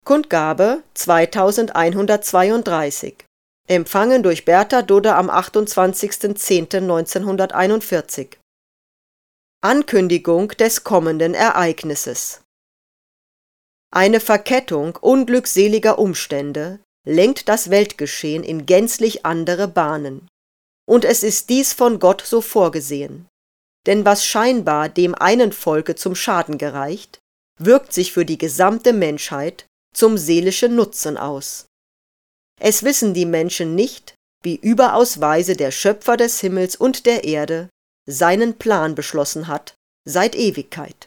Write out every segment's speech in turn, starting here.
Kundgabe 2132. Empfangen durch Bertha Dudde am 28.10.1941. Ankündigung des kommenden Ereignisses. Eine Verkettung unglückseliger Umstände lenkt das Weltgeschehen in gänzlich andere Bahnen. Und es ist dies von Gott so vorgesehen. Denn was scheinbar dem einen Volke zum Schaden gereicht, wirkt sich für die gesamte Menschheit zum seelischen Nutzen aus. Es wissen die Menschen nicht, wie überaus weise der Schöpfer des Himmels und der Erde seinen Plan beschlossen hat, seit Ewigkeit.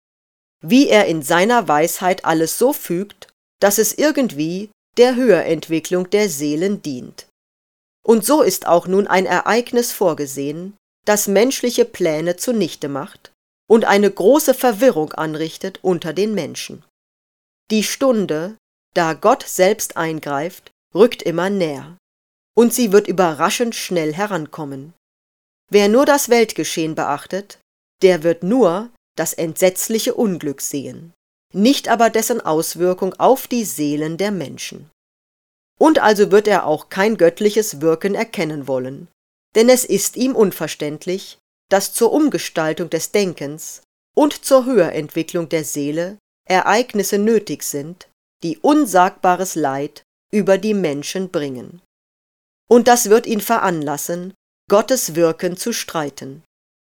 Wie er in seiner Weisheit alles so fügt, dass es irgendwie der Höherentwicklung der Seelen dient. Und so ist auch nun ein Ereignis vorgesehen, das menschliche Pläne zunichte macht und eine große Verwirrung anrichtet unter den Menschen. Die Stunde, da Gott selbst eingreift, rückt immer näher, und sie wird überraschend schnell herankommen. Wer nur das Weltgeschehen beachtet, der wird nur das entsetzliche Unglück sehen, nicht aber dessen Auswirkung auf die Seelen der Menschen. Und also wird er auch kein göttliches Wirken erkennen wollen, denn es ist ihm unverständlich, dass zur Umgestaltung des Denkens und zur Höherentwicklung der Seele Ereignisse nötig sind, die unsagbares Leid über die Menschen bringen. Und das wird ihn veranlassen, Gottes Wirken zu streiten.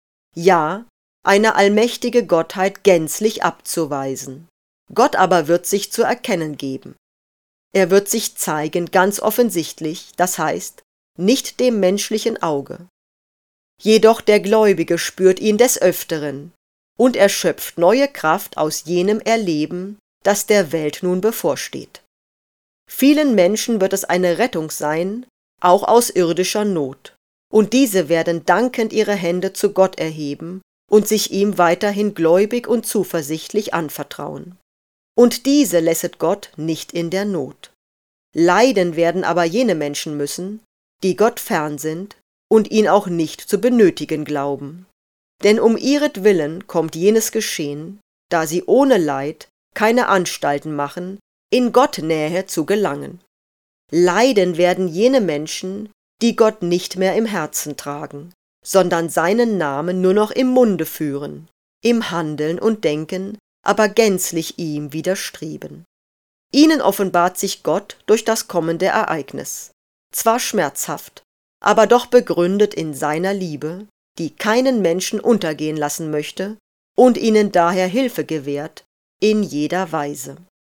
Ja, eine allmächtige Gottheit gänzlich abzuweisen. Gott aber wird sich zu erkennen geben. Er wird sich zeigen ganz offensichtlich, das heißt, nicht dem menschlichen Auge. Jedoch der Gläubige spürt ihn des Öfteren, und er schöpft neue Kraft aus jenem Erleben, das der Welt nun bevorsteht. Vielen Menschen wird es eine Rettung sein, auch aus irdischer Not, und diese werden dankend ihre Hände zu Gott erheben und sich ihm weiterhin gläubig und zuversichtlich anvertrauen. Und diese lässet Gott nicht in der Not. Leiden werden aber jene Menschen müssen, die Gott fern sind und ihn auch nicht zu benötigen glauben. Denn um ihretwillen kommt jenes geschehen, da sie ohne Leid keine Anstalten machen, in Gott Nähe zu gelangen. Leiden werden jene Menschen, die Gott nicht mehr im Herzen tragen, sondern seinen Namen nur noch im Munde führen, im Handeln und Denken aber gänzlich ihm widerstreben. Ihnen offenbart sich Gott durch das kommende Ereignis, zwar schmerzhaft, aber doch begründet in seiner Liebe, die keinen Menschen untergehen lassen möchte und ihnen daher Hilfe gewährt in jeder Weise.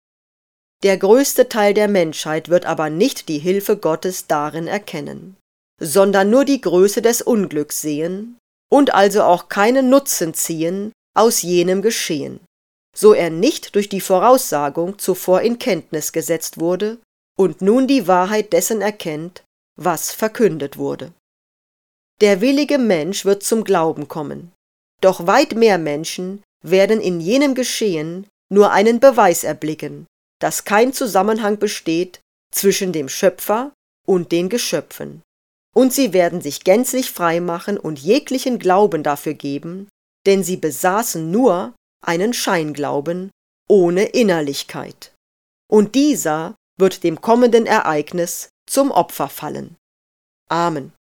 Der größte Teil der Menschheit wird aber nicht die Hilfe Gottes darin erkennen, sondern nur die Größe des Unglücks sehen und also auch keinen Nutzen ziehen aus jenem Geschehen, so er nicht durch die Voraussagung zuvor in Kenntnis gesetzt wurde und nun die Wahrheit dessen erkennt, was verkündet wurde. Der willige Mensch wird zum Glauben kommen, doch weit mehr Menschen werden in jenem Geschehen nur einen Beweis erblicken, dass kein Zusammenhang besteht zwischen dem Schöpfer und den Geschöpfen, und sie werden sich gänzlich frei machen und jeglichen Glauben dafür geben, denn sie besaßen nur einen Scheinglauben ohne Innerlichkeit. Und dieser wird dem kommenden Ereignis zum Opfer fallen. Amen.